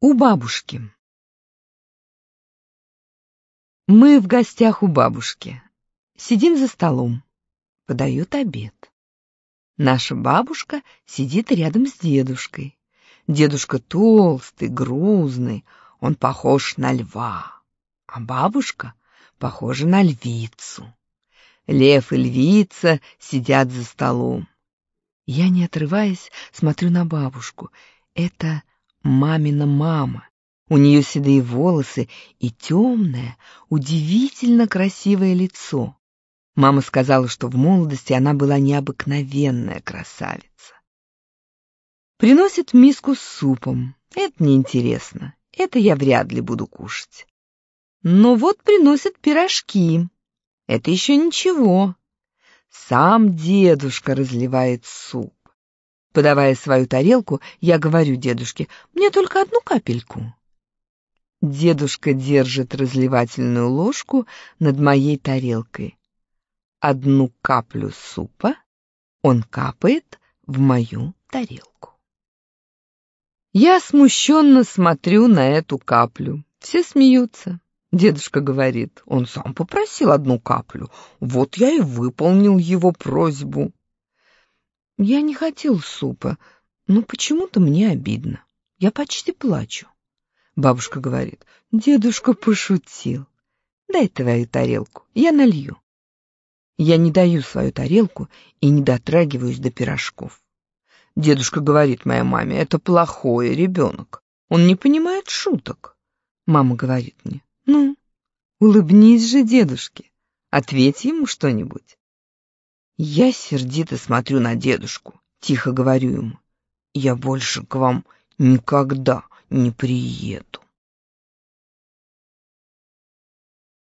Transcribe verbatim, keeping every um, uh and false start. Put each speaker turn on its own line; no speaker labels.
У бабушки. Мы в гостях у бабушки. Сидим за столом. Подают обед. Наша бабушка сидит рядом с дедушкой. Дедушка толстый, грузный, он похож на льва, а бабушка похожа на львицу. Лев и львица сидят за столом. Я, не отрываясь, смотрю на бабушку. Это мамина мама. У нее седые волосы и темное, удивительно красивое лицо. Мама сказала, что в молодости она была необыкновенная красавица. Приносит миску с супом. Это неинтересно. Это я вряд ли буду кушать. Но вот приносят пирожки. Это еще ничего. Сам дедушка разливает суп. Подавая свою тарелку, я говорю дедушке: «Мне только одну капельку». Дедушка держит разливательную ложку над моей тарелкой. Одну каплю супа он капает в мою тарелку. Я смущенно смотрю на эту каплю. Все смеются. Дедушка говорит: «Он сам попросил одну каплю. Вот я и выполнил его просьбу». Я не хотел супа, но почему-то мне обидно. Я почти плачу. Бабушка говорит: «Дедушка пошутил. Дай твою тарелку, я налью». Я не даю свою тарелку и не дотрагиваюсь до пирожков. Дедушка говорит моей маме: «Это плохой ребенок. Он не понимает шуток». Мама говорит мне: «Ну, улыбнись же дедушке, ответь ему что-нибудь». Я сердито смотрю на дедушку, тихо говорю ему: «Я больше к вам никогда не приеду».